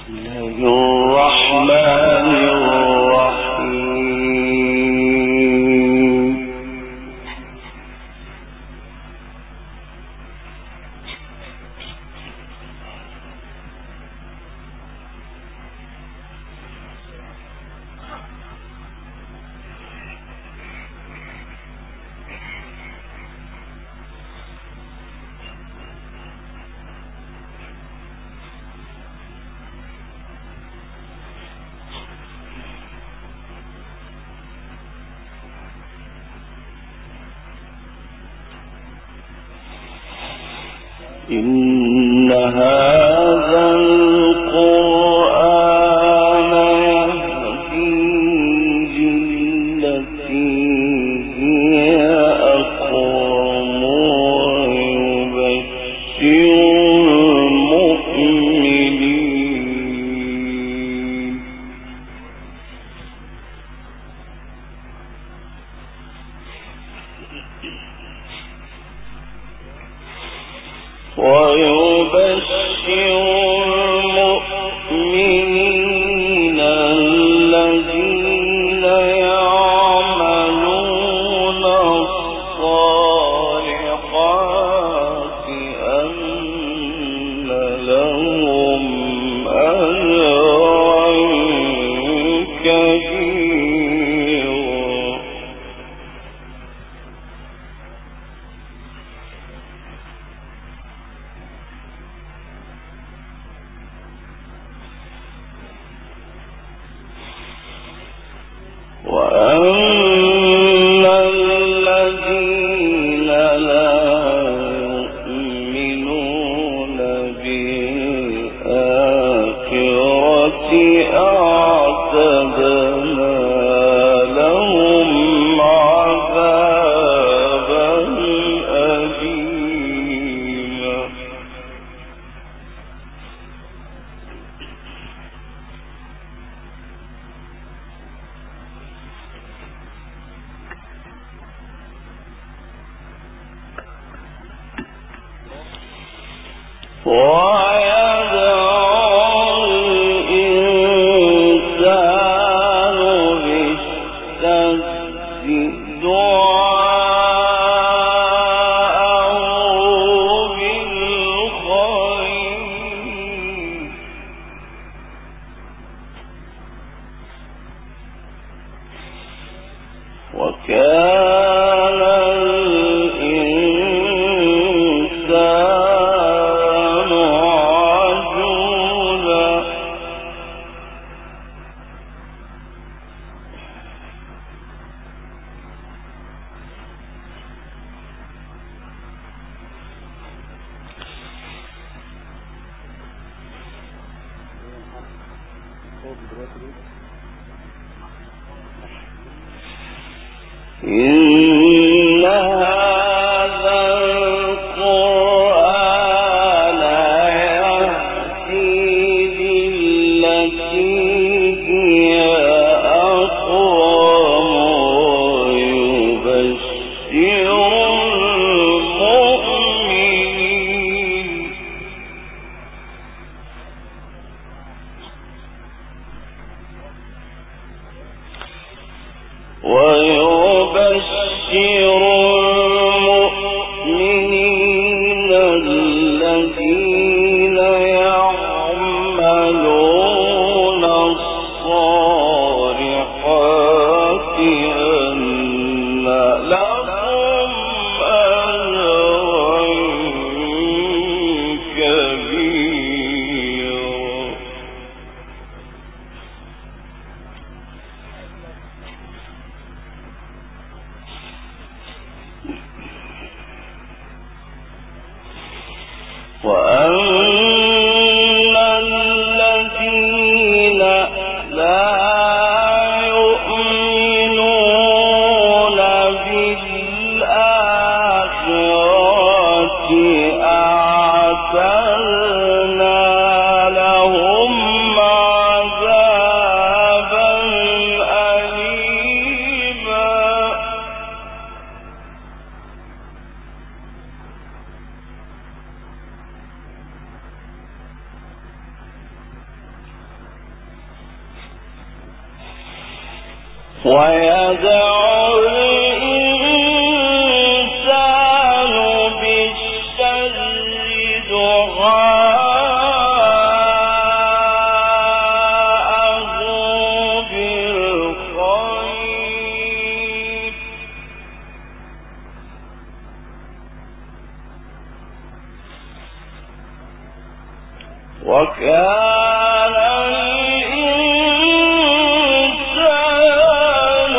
إن هذا القرآن يهدي للتي هي أقوم ويبشر المؤمنين الذين يعملون الصالحات أن لهم أجرا كبيرا وأن الذين لا يؤمنون بالآخرة أعتدنا لهم عذابا أليما ويدعو الإنسان بالشر دعاءه بالخير وكان الإنسان عجولا إن هذا القرآن يهدي للتي هي أقوم ويبشر المؤمنين الذين يعملون الصالحات أن لهم أجرا كبيرا وأن الذين لا يؤمنون بالآخرة أعتدنا لهم عذابا أليما ويدع الإنسان بالشر دعاءه بالخير وكان الإنسان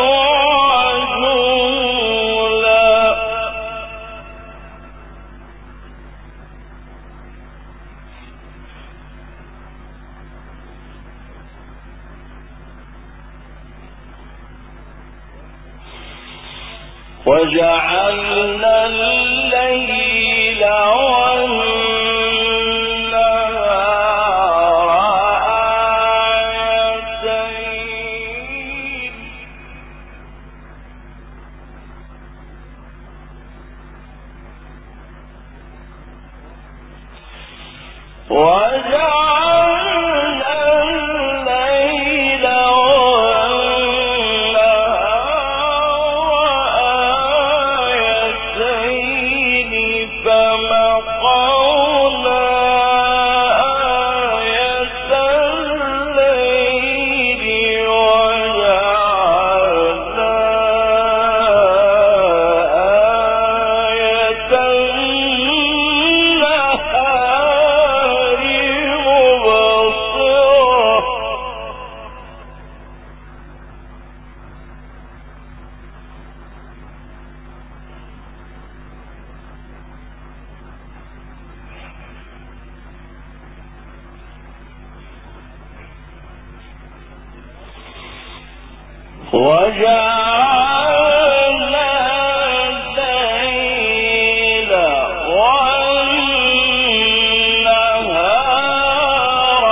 عجولا وجعلنا الليل وجعلنا الليل والنهار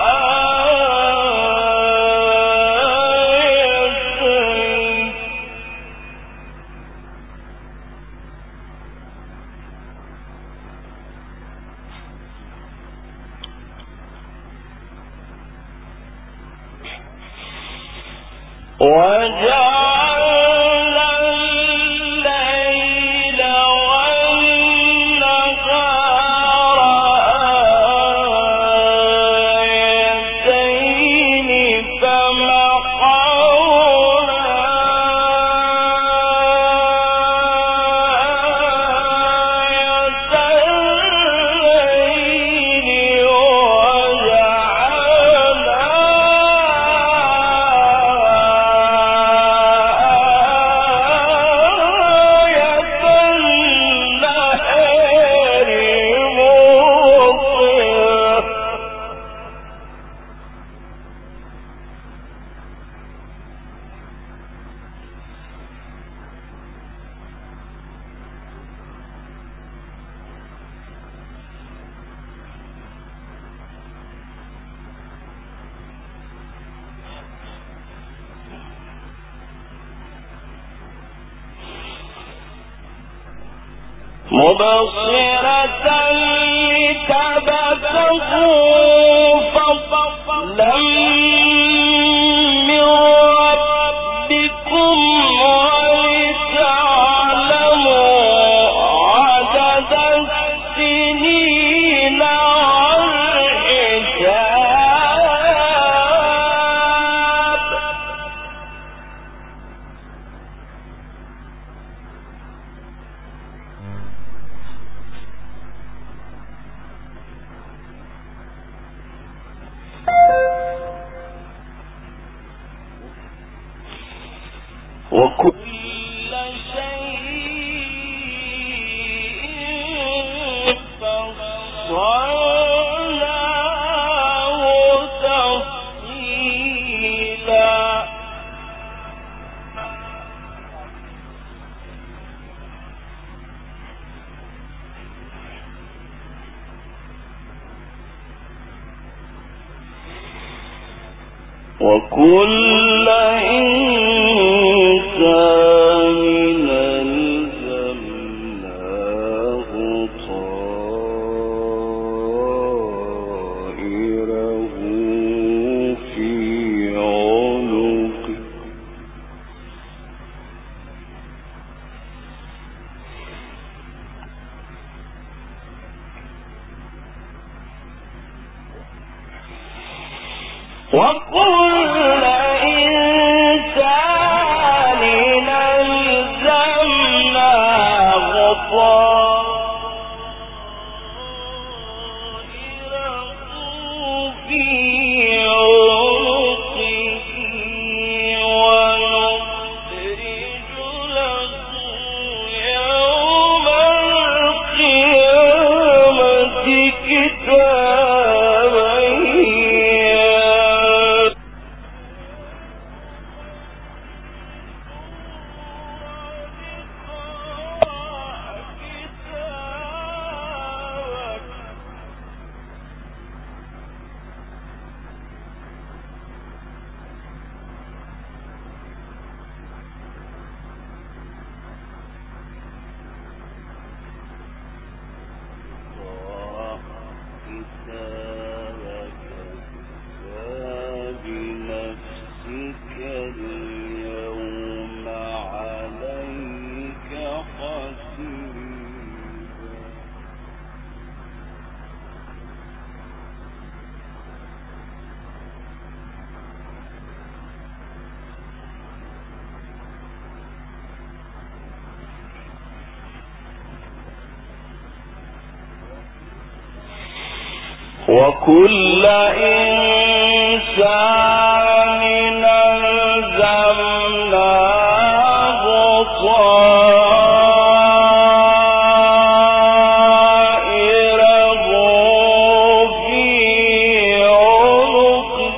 آيتين وجعلنا الليل والنهار آيتين فمحونا آية الليل مبصرة لتبتغوا فضلا من ربكم ولتعلموا عدد السنين والحساب وكل شيء فصلناه تفصيلا وكل إنسان ألزمناه طائره في عنقه وكل إنسان ألزمناه طائره في عنقه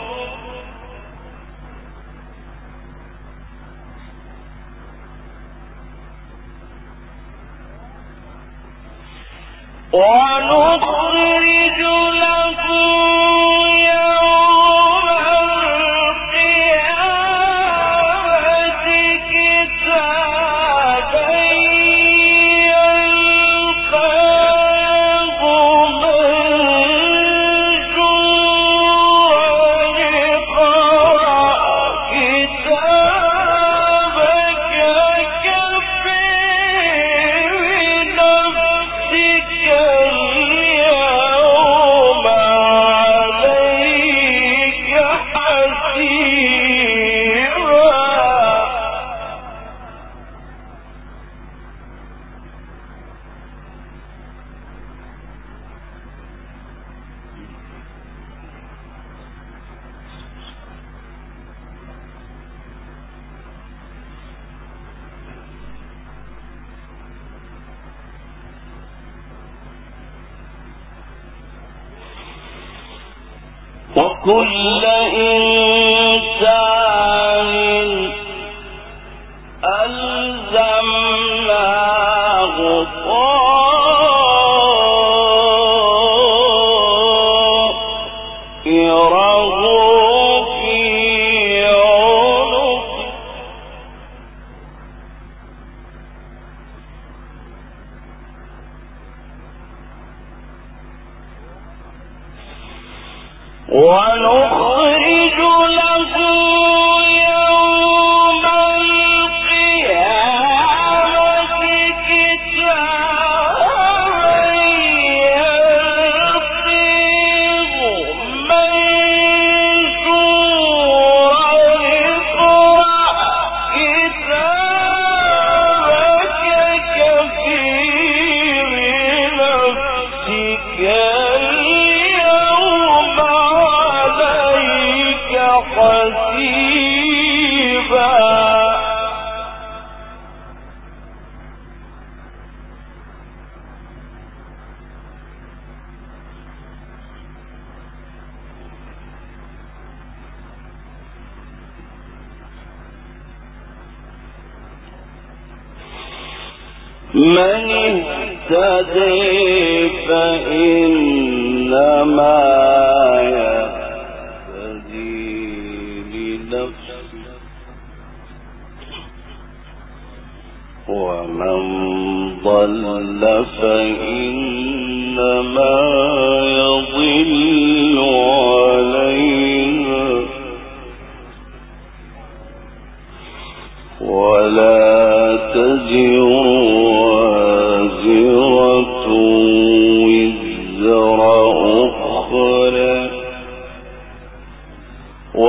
ونخرج له يوم القيامة كتابا يلقاه منشورا اقرأ كتابك كفى بنفسك اليوم عليك حسيبا. وكل إنسان ألزمناه طائره في عنقه ونخرج له يوم القيامة كتابا يلقيه منشورا اقرأ كتابك كفى بنفسك اليوم عليك حسيبا. من اهتدي فإنما ومن ضل فإنما يضل عليها ولا تزر وازرة وزر أخرى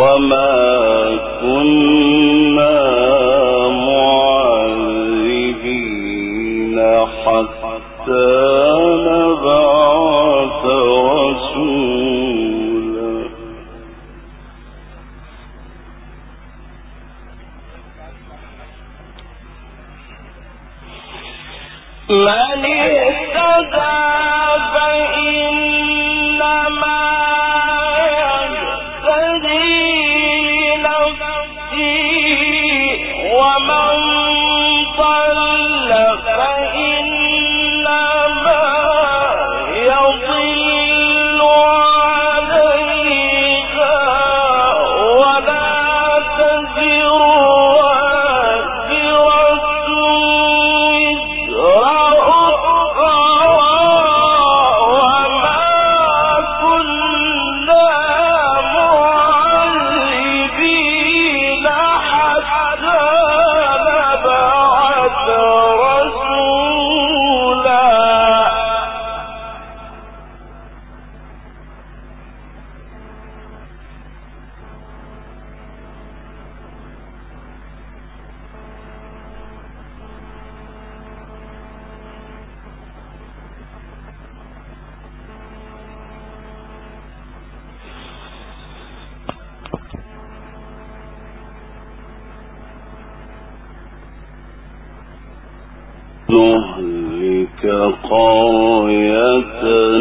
نهلك قرية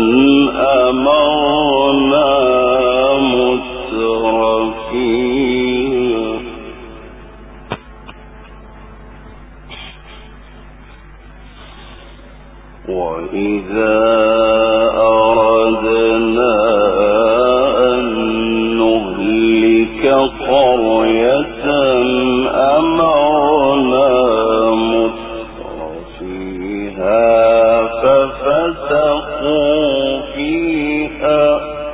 أمرنا مترفيها وإذا أردنا أن نهلك قرية أمرنا مترفيها ففسقوا فيها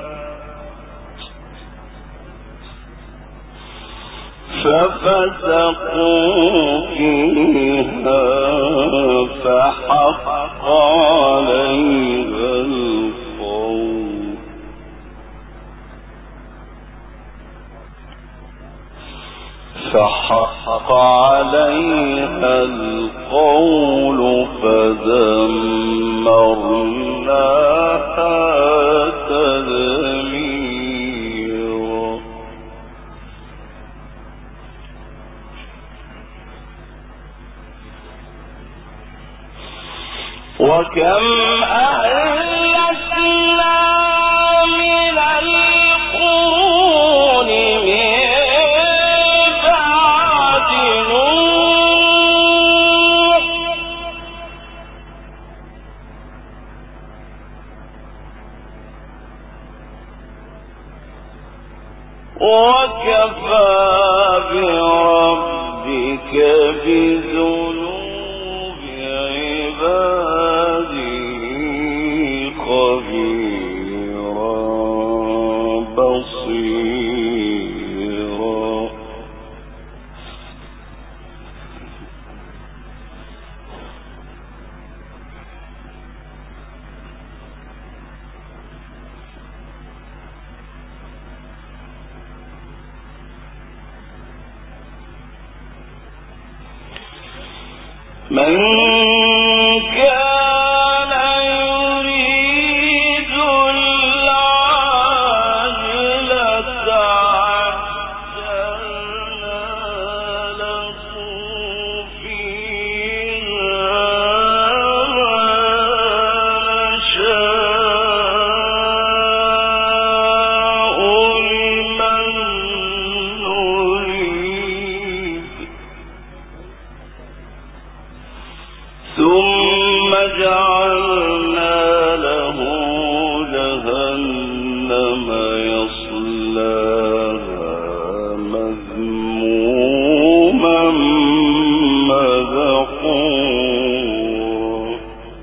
فحق عليها القول فدمرناها تدميرا وكم أهلكنا من القرون من بعد نوح وكفى بربك بذنوب عباده خبيرا بصيرا من كان يريد العاجلة عجلنا له فيها ما نشاء لمن نريد ثم جعلنا له جهنم يصلاها مذموما مدحورا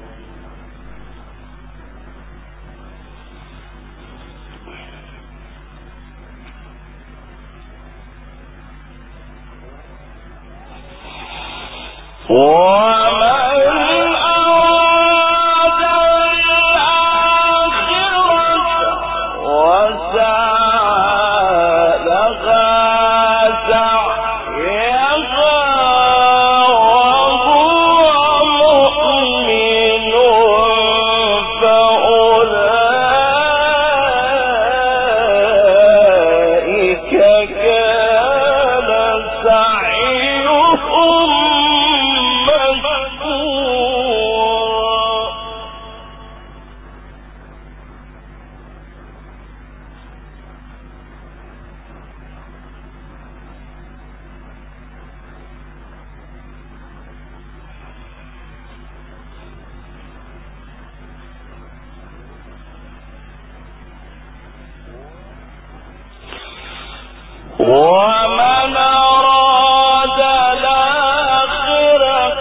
ومن أراد الآخرة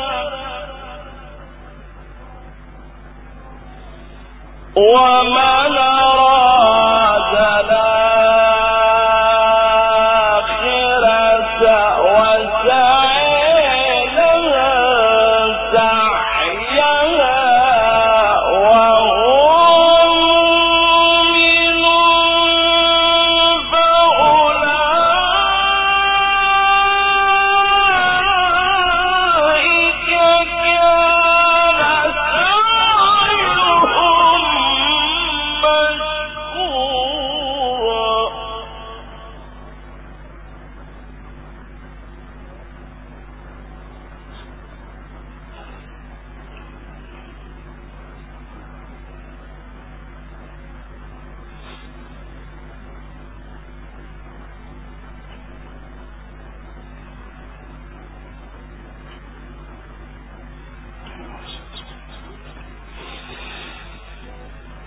وسعى لها سعيها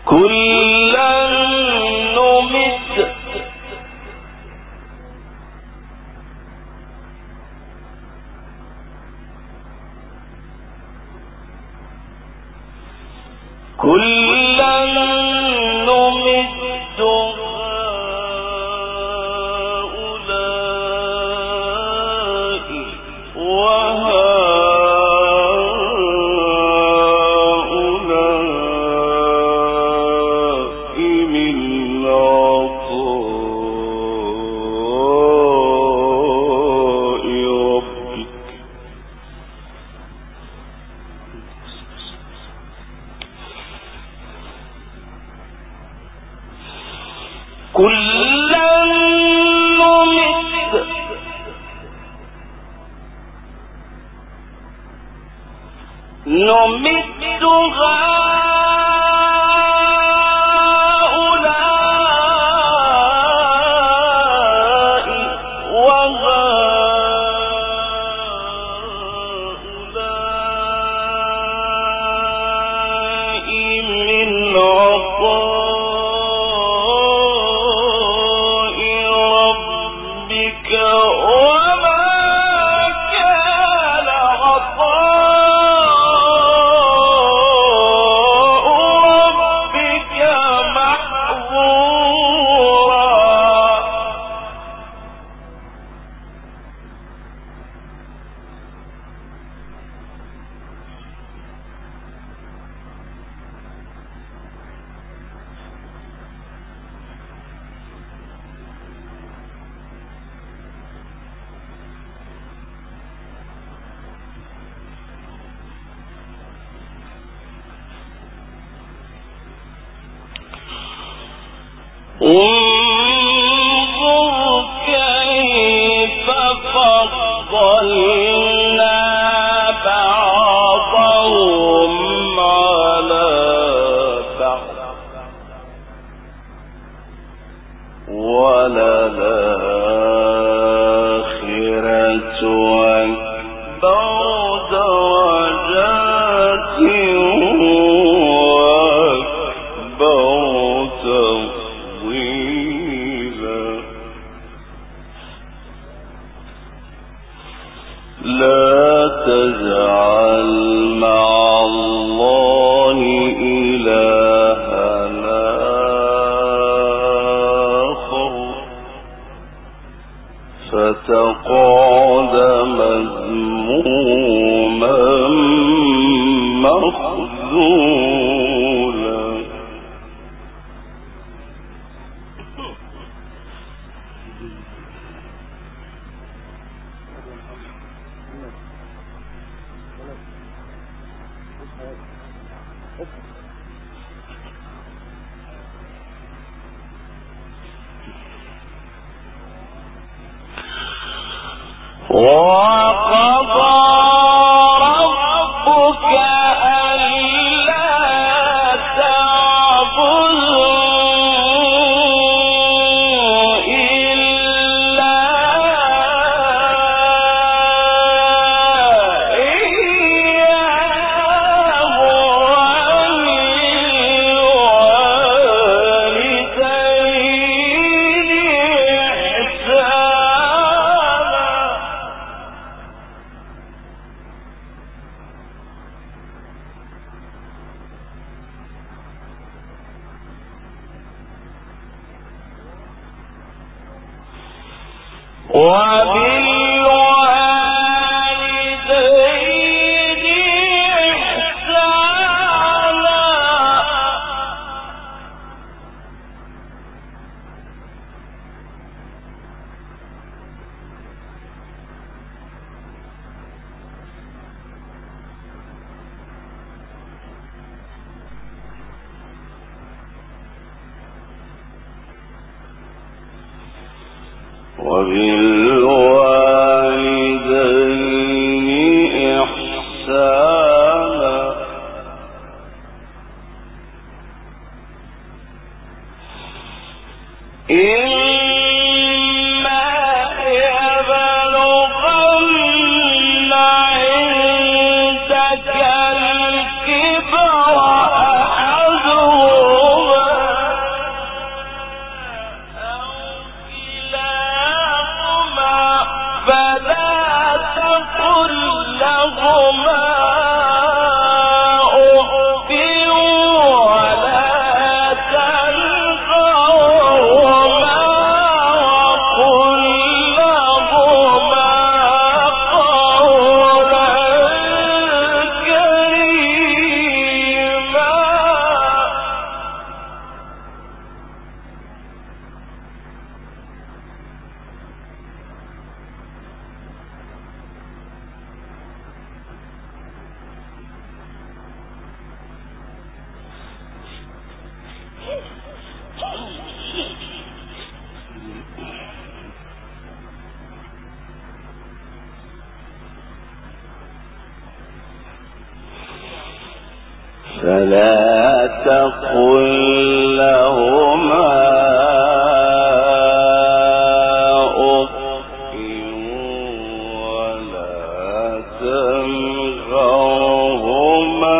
كلا نمد عندك الكبر أحدهما فلا تقل لهما أف ولا تنهرهما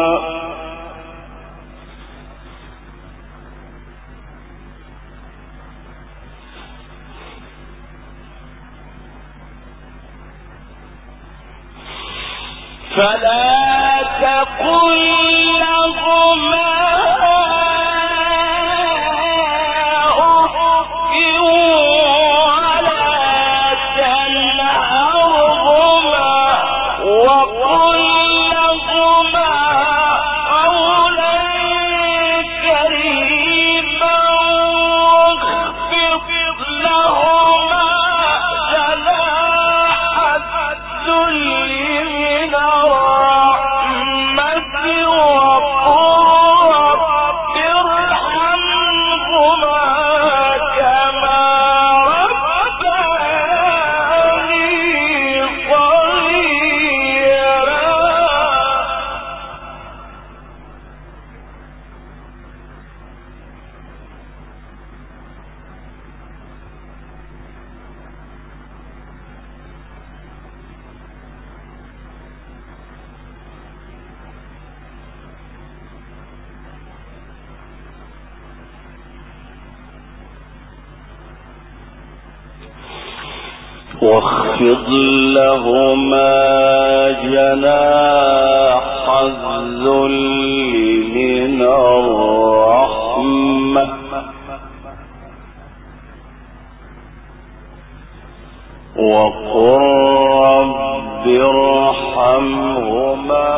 واخفض لهما جناح الذل من الرحمة وقل رب ارحمهما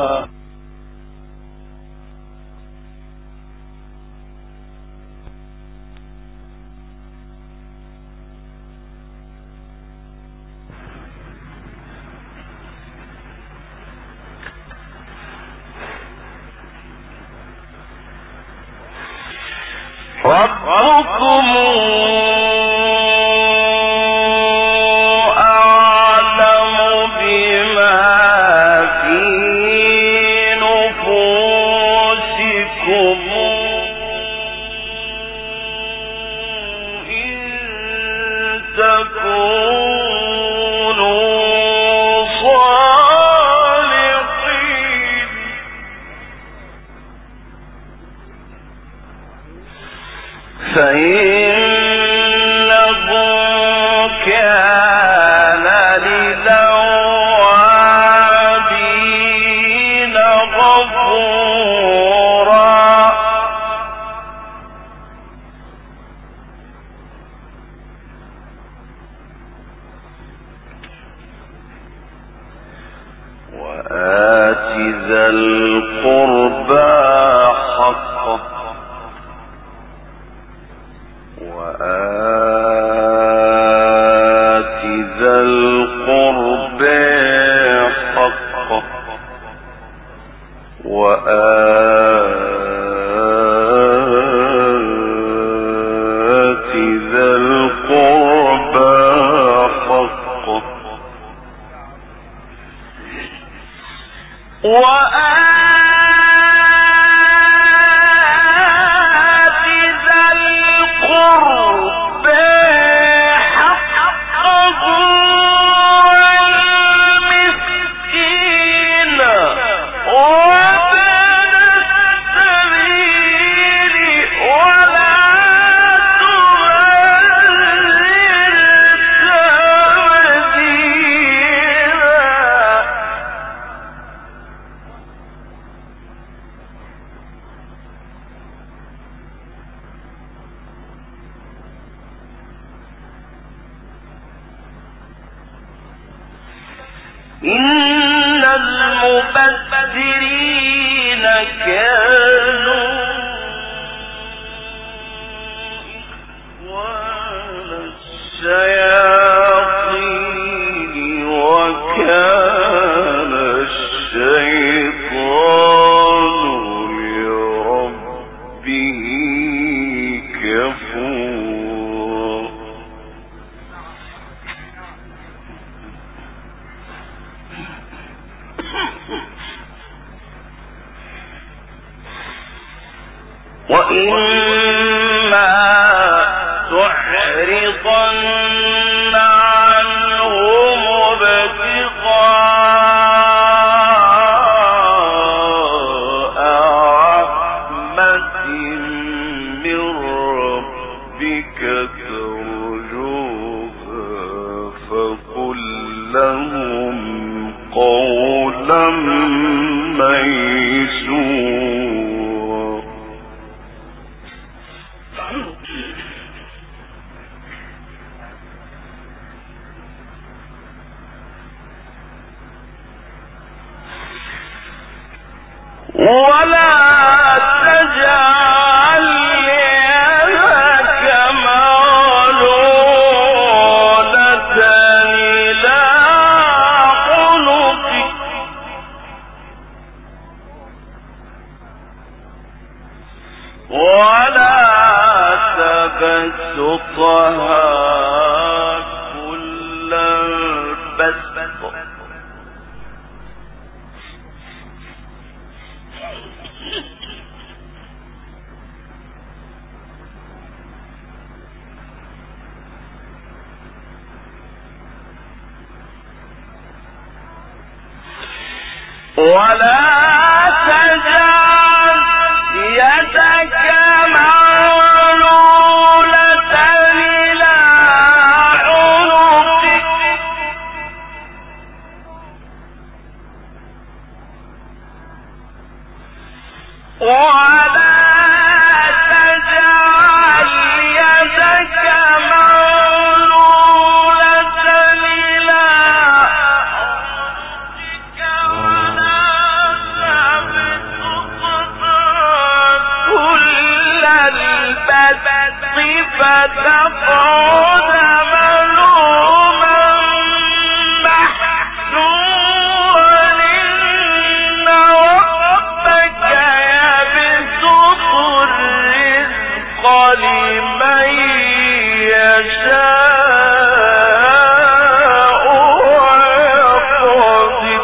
ربكم أعلم بما في نفوسكم إن تكونوا صالحين فإنه كان للأوابين غفورا وآت ذا القربى حقه وآت ذا القرب حقه وآت ذا القرب حقه إن المبذرين كانوا إخوان الشياطين وكان الشيطان لربه كفورا وإما تعرضن عنهم ابتغاء رحمة من ربك ترجوها فقل لهم قولا ميسورا. ولا تجعل يدك مغلولة إلى عنقك ولا تبسطها كل البسط ولا تجعل يدك مغلولة إلى عنقك ولا تجعل يدك مغلولة إلى عنقك ولا تبسطها كل البسط فتقعد ملوما محسورا إن ربك يبسط الرزق لمن يشاء ويقدر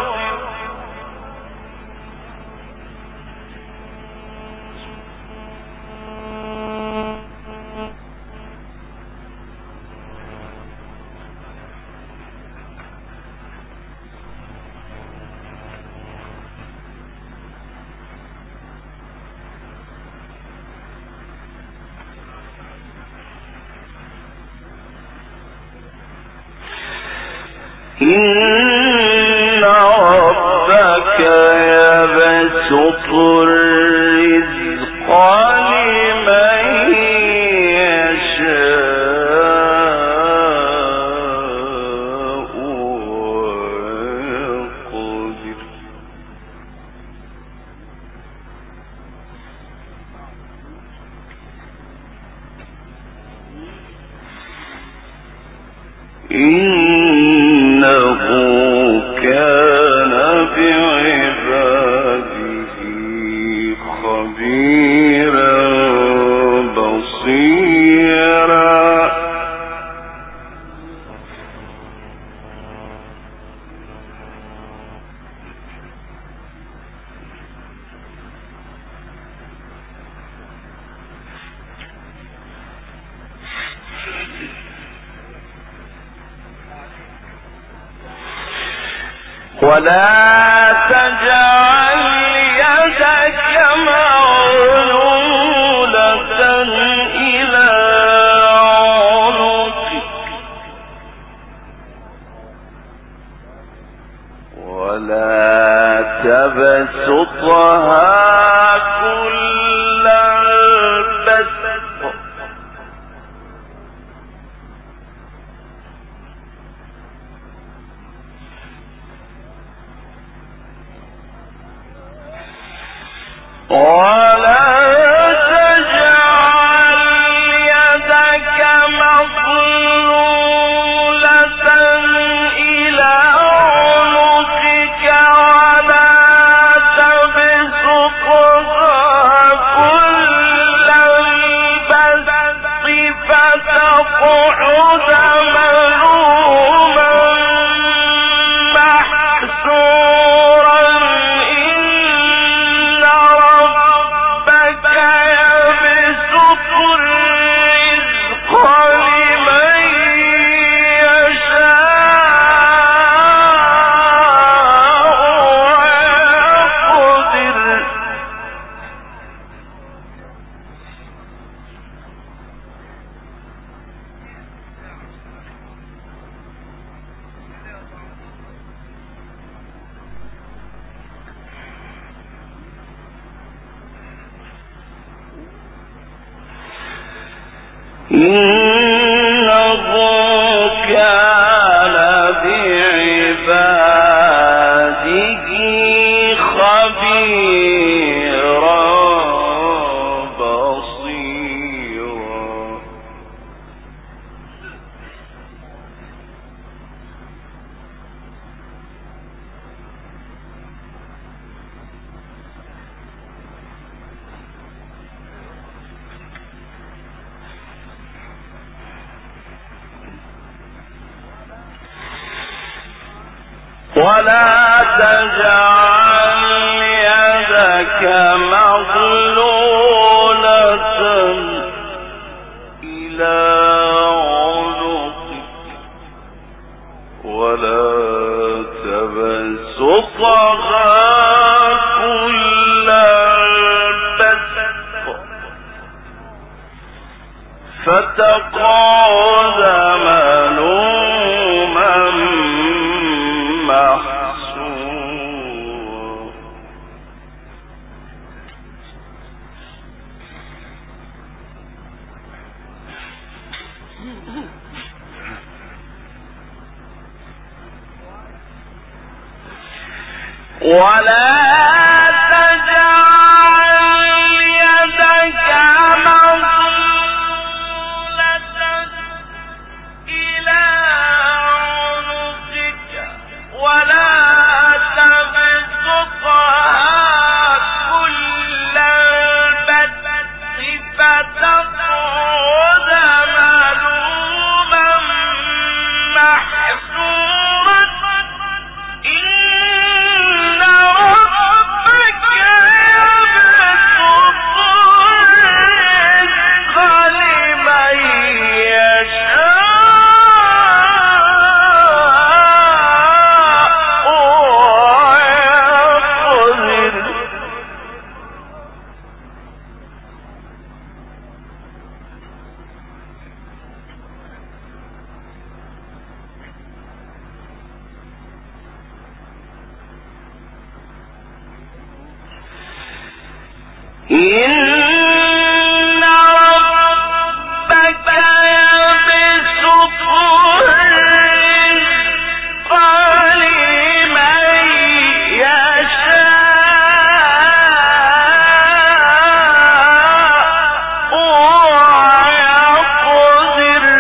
إن ربك يبسط الرزق لمن يشاء ويقدر إنه كان بعباده خبيرا بصيرا. ولا تجعل يدك مغلولة إلى عنقك ولا تبسطها كل البسط إنه كان بعباده خبيرا بصيرا. ولا تجعل يدك مغلولة إلى عنقك ولا تبسطها كل البسط فتقعد ملوما محسورا. ولا تجعل يدك مغلولة إلى عنقك ولا تبسطها كل البسط فتقعد ملوما محسورا. إن ربك يبسط الرزق لمن يشاء ويقدر. إن ربك يبسط الرزق لمن يشاء ويقدر.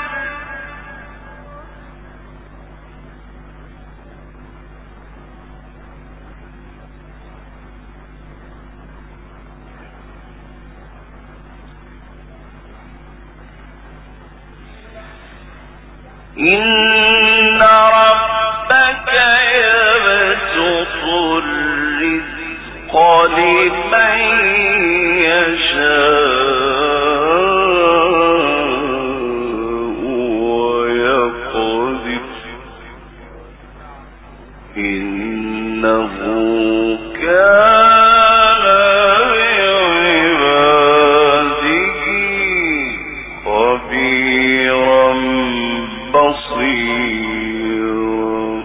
إن ربك يبسط الرزق لمن يشاء ويقدر. إنه كان بعباده خبيرا بصيرا.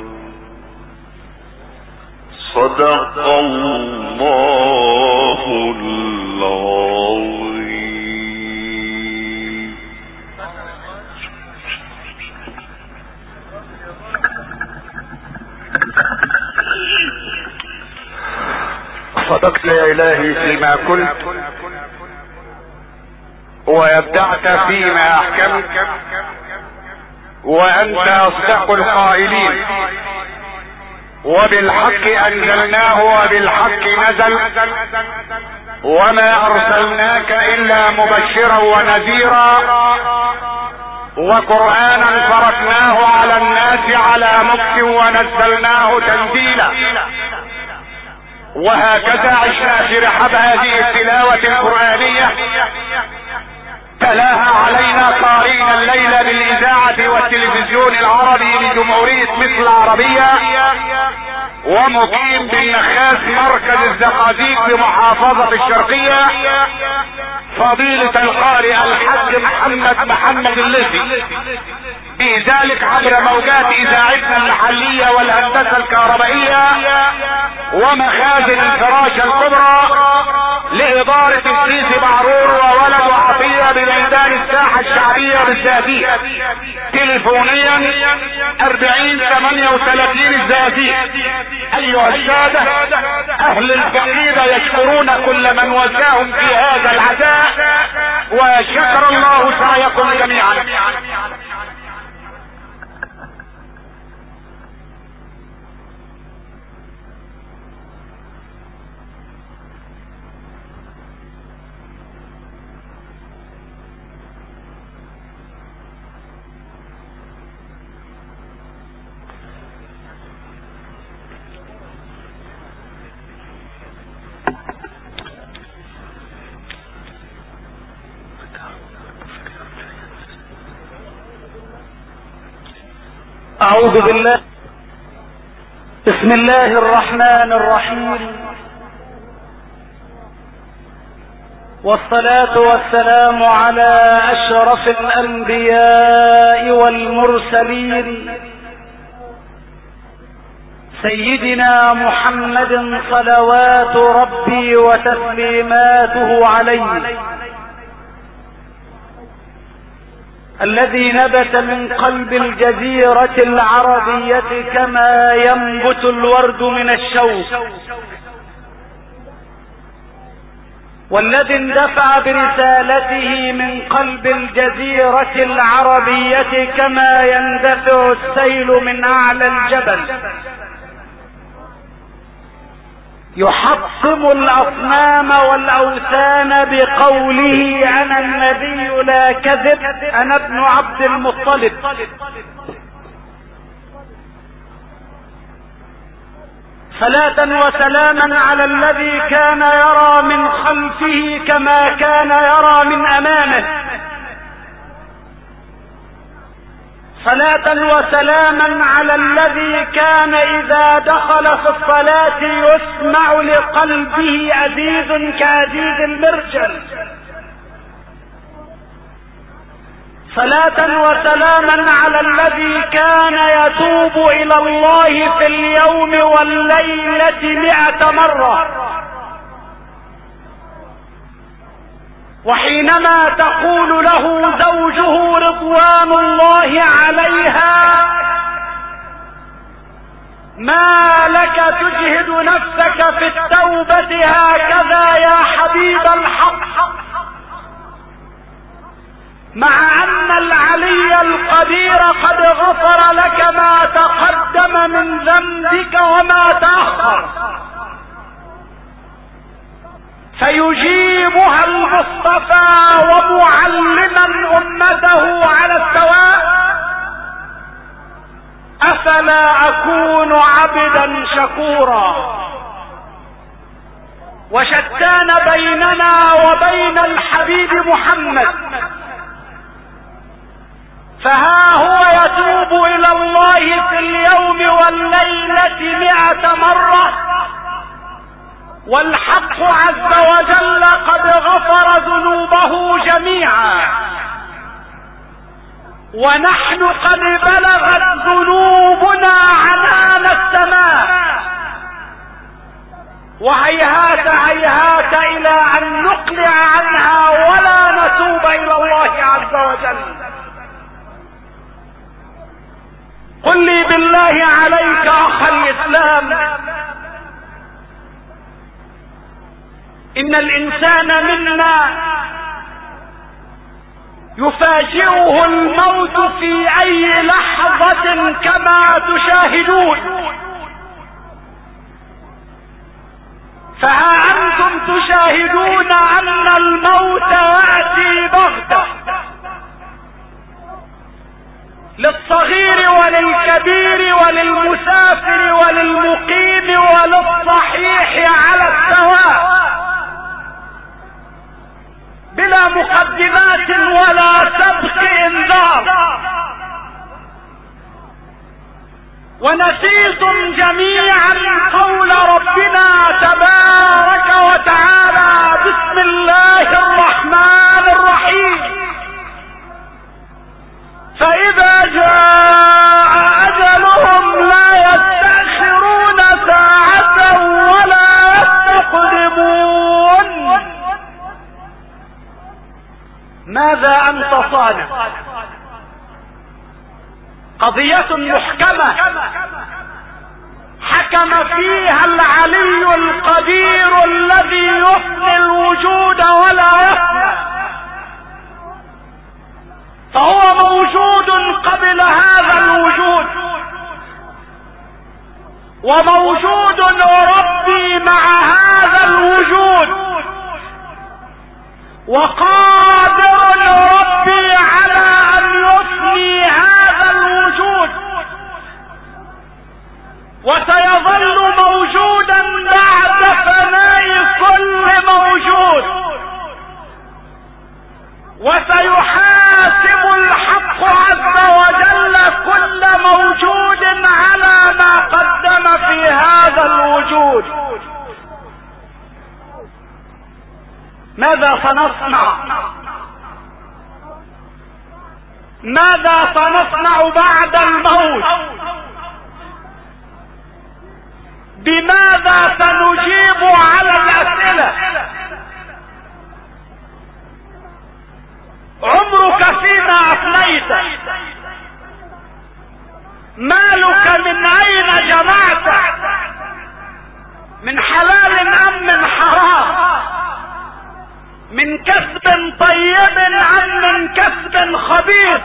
صدق الله العظيم. صدقت يا إلهي فيما قلت وابدعت فيما أحكمت وأنت أصدق القائلين. وبالحق أنزلناه وبالحق نزل وما أرسلناك إلا مبشرا ونذيرا وقرآنا فرقناه على الناس على مكث ونزلناه تنزيلا. وهكذا عشنا في رحاب هذه التلاوة القرآنية تلاها علينا قارين الليلة بالإذاعة والتلفزيون العربي لجمهورية مصر العربية ومقيم بالنخاس مركز الزقازيق بمحافظة الشرقية فضيلة القارئ الحاج محمد الليثي، بذلك عبر موجات اذاعتنا المحلية والهندسة الكهربائية ومخازن الفراشة الكبرى لإدارة السيسي بعرور وولد عطية بميدان الساحة بالزقازيق تليفونيا 4038 الزقازيق. ايها السادة اهل الفقيدة يشكرون كل من وجههم في هذا العزاء، وشكر الله سعيكم جميعا. أعوذ بالله. بسم الله الرحمن الرحيم، والصلاة والسلام على أشرف الأنبياء والمرسلين سيدنا محمد صلوات ربي وتسليماته عليه، الذي نبت من قلب الجزيرة العربية كما ينبت الورد من الشوك، والذي اندفع برسالته من قلب الجزيرة العربية كما يندفع السيل من أعلى الجبل، يحطم الأصنام والأوثان بقوله أنا النبي لا كذب، أنا ابن عبد المطلب. صلاة وسلاما على الذي كان يرى من خلفه كما كان يرى من أمامه، صلاة وسلاما على الذي كان إذا دخل في الصلاة يسمع لقلبه أزيز كأزيز المرجل، صلاة وسلاما على الذي كان يتوب إلى الله في اليوم والليلة 100 مرة، وحينما تقول له زوجه رضوان الله عليها ما لك تجهد نفسك في التوبة هكذا يا حبيب الحق، مع أن العلي القدير قد غفر لك ما تقدم من ذنبك وما تأخر، فيجيبها المصطفى ومعلما أمته على السواء: أفلا أكون عبدا شكورا؟ وشتان بيننا وبين الحبيب محمد، فها هو يتوب إلى الله في اليوم والليلة 100 مرة، والحق عز وجل قد غفر ذنوبه جميعا، ونحن قد بلغت ذنوبنا عنان السماء، وهيهات هيهات إلى أن نقلع عنها ولا نتوب إلى الله عز وجل. قل لي بالله عليك أخ الإسلام، إن الإنسان منا يفاجئه الموت في أي لحظة كما تشاهدون، فها أنتم تشاهدون أن الموت يأتي بغتة للصغير وللكبير وللمسافر وللمقيم وللصحيح على السواء، بلا مقدمات ولا سبق انذار. ونسيتم جميعا قول ربنا تبارك وتعالى: بسم الله الرحمن الرحيم، فإذا جاء أجلهم لا يستأخرون ساعة ولا يستقدمون. ماذا أنت صانع؟ قضية محكمة حكم فيها العلي القدير الذي يفني الوجود ولا يفنى، فهو موجود قبل هذا الوجود، وموجود يربي مع هذا الوجود، وقادر يربي على ان يفني هذا الوجود، وسيظل موجودا بعد فناء كل موجود، وسيحاسب الحق عز وجل كل موجود على ما قدم في هذا الوجود. ماذا سنصنع؟ ماذا سنصنع بعد الموت؟ بماذا سنجيب على الأسئلة؟ عمرك فيما أفنيت، مالك من أين جمعته، من حلال أم من حرام، من كسب طيب أم من كسب خبيث،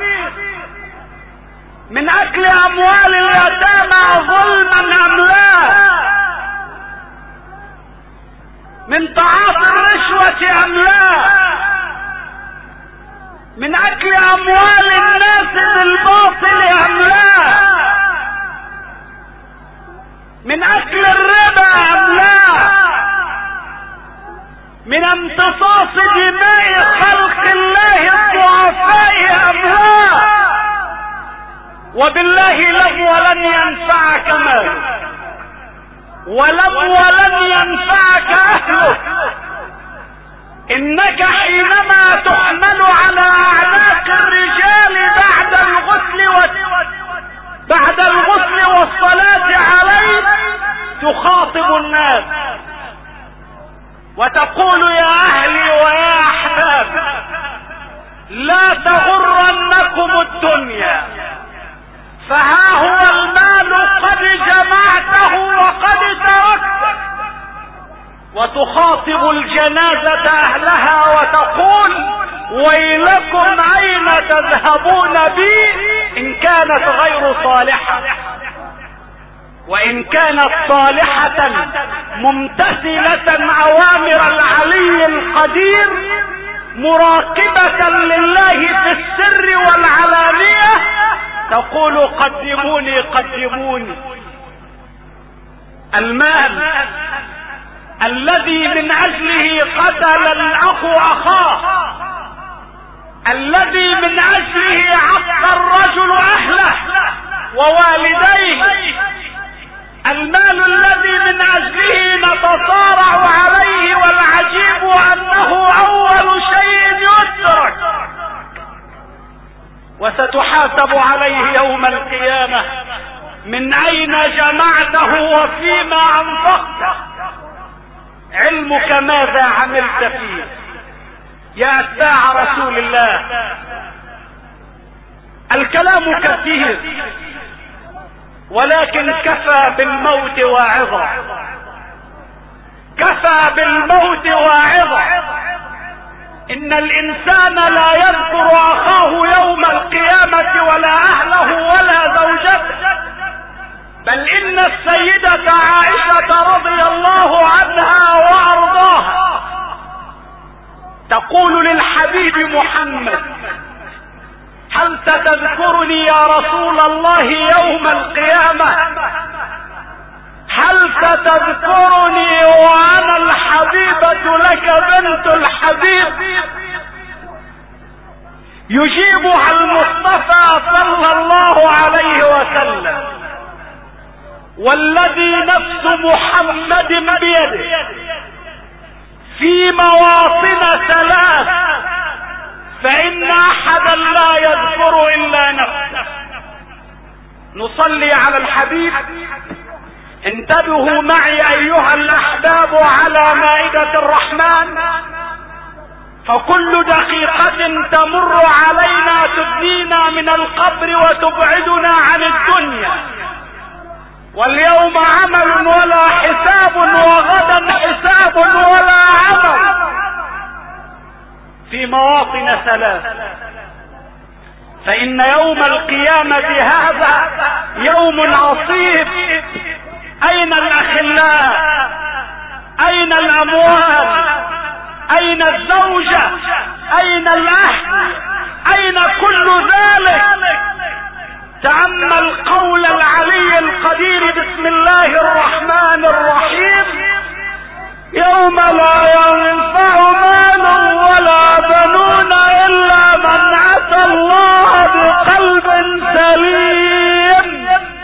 من أكل أموال اليتامى ظلما أم لا، من تعاطي الرشوة أم لا، من أكل أموال الناس بالباطل أم لا، من أكل الربا أم لا، من امتصاص دماء خلق الله الضعفاء أم لا. وبالله لم ولن ينفعك مالك، ولن ينفعك أهلك، إنك حينما تحمل على أعناق الرجال بعد الغسل والصلاة عليك تخاطب الناس وتقول يا أهلي ويا أحباب لا تغرنكم الدنيا، فها هو المال قد جمعته وقد تركته، وتخاطب الجنازة أهلها وتقول ويلكم أين تذهبون بي إن كانت غير صالحة، وإن كانت صالحة ممتثلة أوامر العلي القدير مراقبة لله في السر والعلانية تقول قدموني قدموني. المال الذي من أجله قتل الأخ أخاه، الذي من أجله عق الرجل أهله ووالديه، المال الذي من أجله نتصارع عليه والعجيب أنه أول شيء يترك وستحاسب عليه يوم القيامة. من أين جمعته وفيما أنفقته؟ علمك ماذا عملت فيه؟ يا أتباع رسول الله الكلام كثير، ولكن كفى بالموت واعظا، كفى بالموت واعظا. إن الإنسان لا يذكر أخاه يوم القيامة ولا أهله ولا زوجته، بل إن السيدة عائشة رضي الله عنها وأرضاها تقول للحبيب محمد هل ستذكرني يا رسول الله يوم القيامة؟ هل ستذكرني وأنا الحبيبة لك بنت الحبيب؟ يجيبها المصطفى صلى الله عليه وسلم والذي نفس محمد بيده في مواطن ثلاث، فإن أحدا لا يذكر إلا نفسه. نصلي على الحبيب. انتبهوا معي أيها الأحباب على مائدة الرحمن، فكل دقيقة تمر علينا تدنينا من القبر وتبعدنا عن الدنيا. واليوم عمل ولا حساب، وغدا حساب ولا عمل، في مواطن ثلاث. فإن يوم القيامة هذا يوم عصيب. أين الأخلاء؟ أين الأموال؟ أين الزوجة؟ أين الأهل؟ أين كل ذلك؟ تأمل قول العلي القدير: بسم الله الرحمن الرحيم: يوم لا ينفع مال ولا بنون إلا من أتى الله بقلب سليم.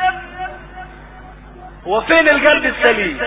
وفين القلب السليم؟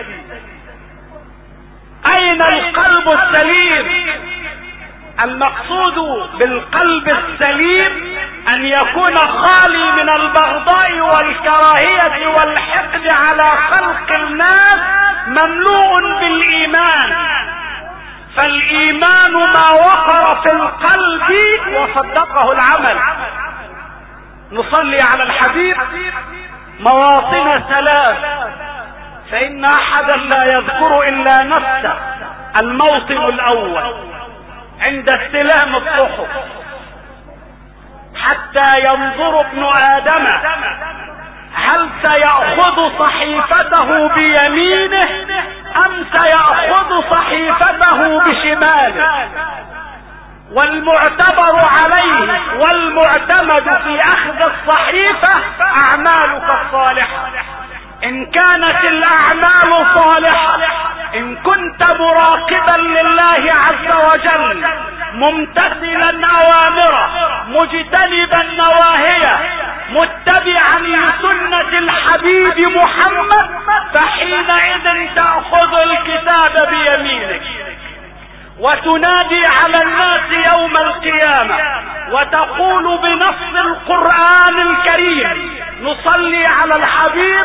أين القلب السليم؟ المقصود بالقلب السليم أن يكون خالي من البغضاء والكراهية والحقد على خلق الناس، مملوء بالإيمان. فالإيمان ما وقر في القلب وصدقه العمل. نصلي على الحبيب مواطن ثلاث، فإن أحدا لا يذكر إلا نفسه. الموطن الأول عند استلام الصحف، حتى ينظر ابن آدم هل سيأخذ صحيفته بيمينه أم سيأخذ صحيفته بشماله. والمعتبر عليه والمعتمد في أخذ الصحيفة أعمالك الصالحة. إن كانت الأعمال صالحة، إن كنت مراقبا لله عز وجل، ممتثلا أوامره، مجتنبا نواهيه، متبعا لسنة الحبيب محمد، فحينئذ تأخذ الكتاب بيمينك وتنادي على الناس يوم القيامة وتقول بنص القرآن الكريم: نصلي على الحبيب: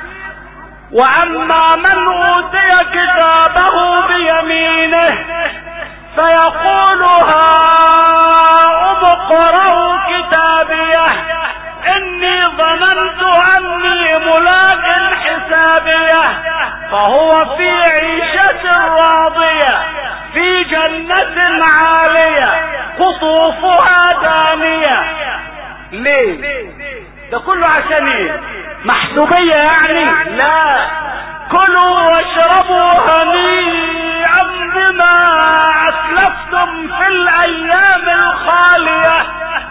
وأما من أوتي كتابه بيمينه فيقول هاؤم اقرءوا كتابيه إني ظننت أني ملاق حسابيه، فهو في عيشة راضية في جنة عالية قطوفها دانية. ليه؟ ده كله عشان ايه؟ محسوبية يعني؟ لا، كلوا واشربوا هنيئا بما أسلفتم في الأيام الخالية.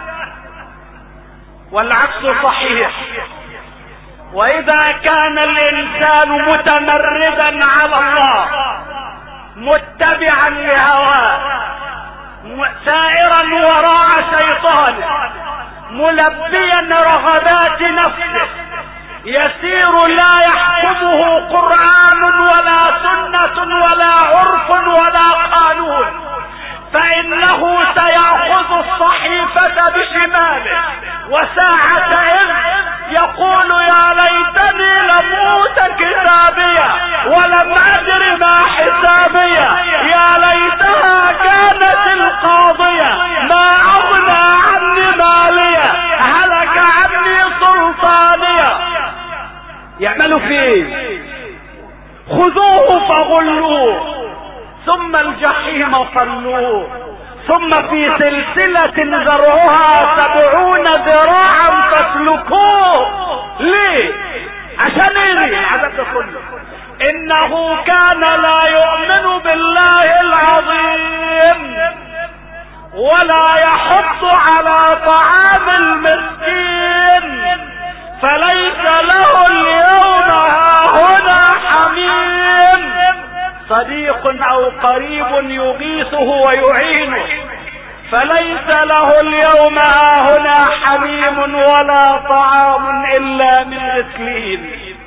والعكس صحيح. وإذا كان الإنسان متمردا على الله، متبعا لهواه، سائرا وراء شيطانه، ملبيا رغبات نفسه، يسير لا يحكمه قرآن ولا سنة ولا عرف ولا قانون، فإنه سيأخذ الصحيفة بشماله، وساعة إذ يقول: يا ليتني لم أوت كتابيه ولم أدر ما حسابيه، يا ليتها كانت القاضية، ما أغنى عني ماليه، هلك عني سلطانيه. يعملوا فيه: خذوه فغلوه ثم الجحيم صلوه ثم في سلسلة ذرعها 70 ذراعا فاسلكوه. ليه؟ عشان ايه العذاب ده كله؟ انه كان لا يؤمن بالله العظيم ولا يحض على طعام المسكين، فليس له اليوم هاهنا حميم صديق او قريب يغيثه ويعينه، فليس له اليوم هاهنا حميم ولا طعام الا من غسلين،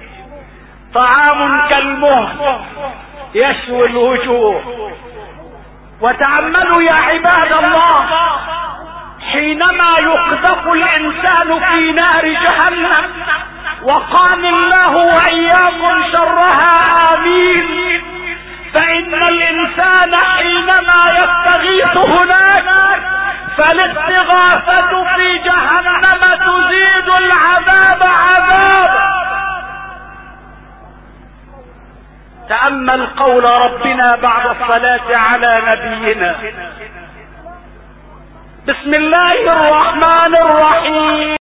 طعام كالمهل يشوي الوجوه. وتأملوا يا عباد الله، حينما يقذف الانسان في نار جهنم، وقام الله واياكم شرها امين، فان الانسان حينما يستغيث هناك فالاستغاثة في جهنم تزيد العذاب عذابا. تأمل قول ربنا بعد الصلاة على نبينا: بسم الله الرحمن الرحيم.